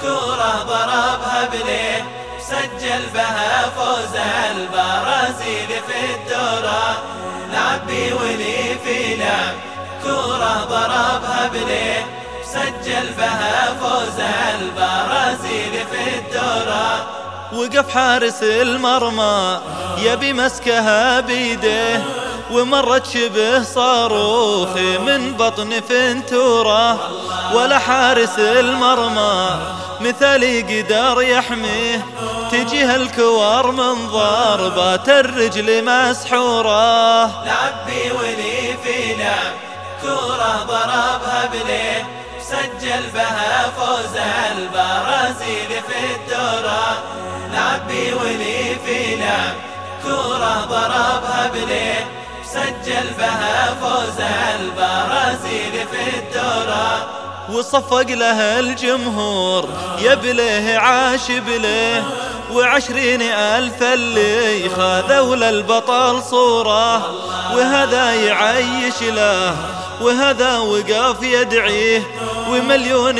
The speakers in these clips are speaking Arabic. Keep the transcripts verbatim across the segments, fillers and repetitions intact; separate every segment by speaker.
Speaker 1: كورة ضربها بليه سجل بها فوز البرازيل في الدورة. لعب بولي في لعب كورة ضربها بليه سجل بها فوز البرازيل في الدورة.
Speaker 2: وقف حارس المرمى يبي مسكها بيده ومرت شبه صاروخ من بطن فنتوره. ولا حارس المرمى مثالي قدر يحميه تجيه الكوار من ضربات الرجل مسحوره.
Speaker 1: لعب بولي في لعب كورة ضربها بليه سجل بها فوز البرازيل في الدورة. لعب بولي في لعب كورة ضربها بليه سجل بها فوز البرازيل في الدورة.
Speaker 2: وصفق له الجمهور يبليه عاش بليه وعشرين ألف اللي خذوا للبطل صورة. وهذا يعيش له وهذا وقف يدعيه ومليون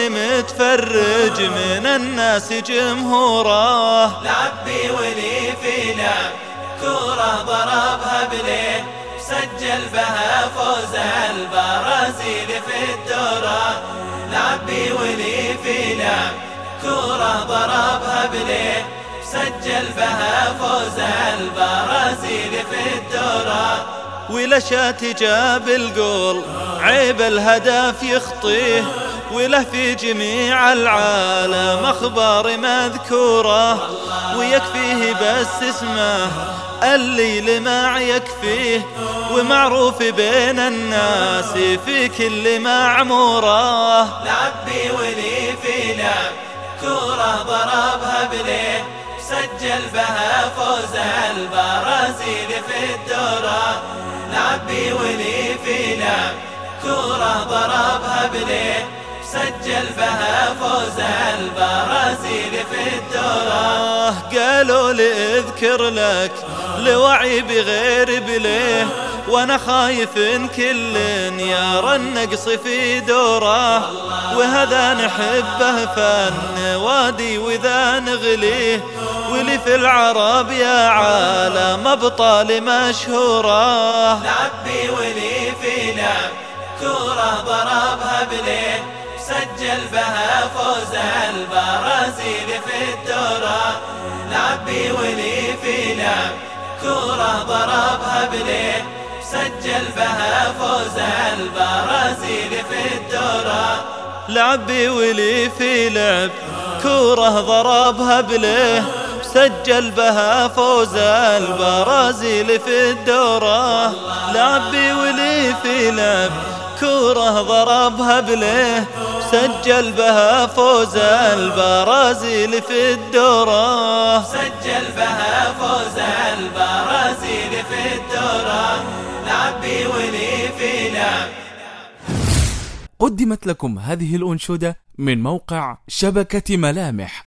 Speaker 2: متفرج من الناس جمهوره.
Speaker 1: لعب بولي في لعب كورة ضربها بليه سجل بها فوز البرازيل في الدورة. لعب بولي في لعب كورة ضربها بليه سجل بها فوز البرازيل في الدورة.
Speaker 2: ولشات جاب الجول عيب الهدف يخطيه وله في جميع العالم أخبار مذكورة. ويكفيه بس اسمه اللي لما يكفيه ومعروف بين الناس في كل معمورة.
Speaker 1: لعب بولي في لعب كورة ضربها بليه سجل بها فوز البرازيل في الدورة. لعب بولي في لعب كورة ضربها بليه سجل بها فوز البرازيل في الدورة.
Speaker 2: قالوا لي اذكر لك لوعي بغير بليه وانا خايف ان كل يرى النقص في دوره. وهذا نحبه فن وادي وذا نغليه ولي في العرب يا عالم ابطال مشهوره.
Speaker 1: لعب بولي في لعب كورة ضربها بليه سجل بها فوز البرازيل في الدورة. لعب بولي في لعب كورة ضربها بليه سجل بها فوز البرازيل في الدورة.
Speaker 2: لعب بولي في لعب كورة ضربها بليه سجل بها فوز البرازيل في الدورة. لعب بولي في لعب كورة ضربها بليه سجل بها فوز البرازيل في الدورة.
Speaker 1: سجل بها فوز البرازيل في الدورة. لعب بولي في لعب.
Speaker 3: قدمت لكم هذه الأنشودة من موقع شبكة ملامح.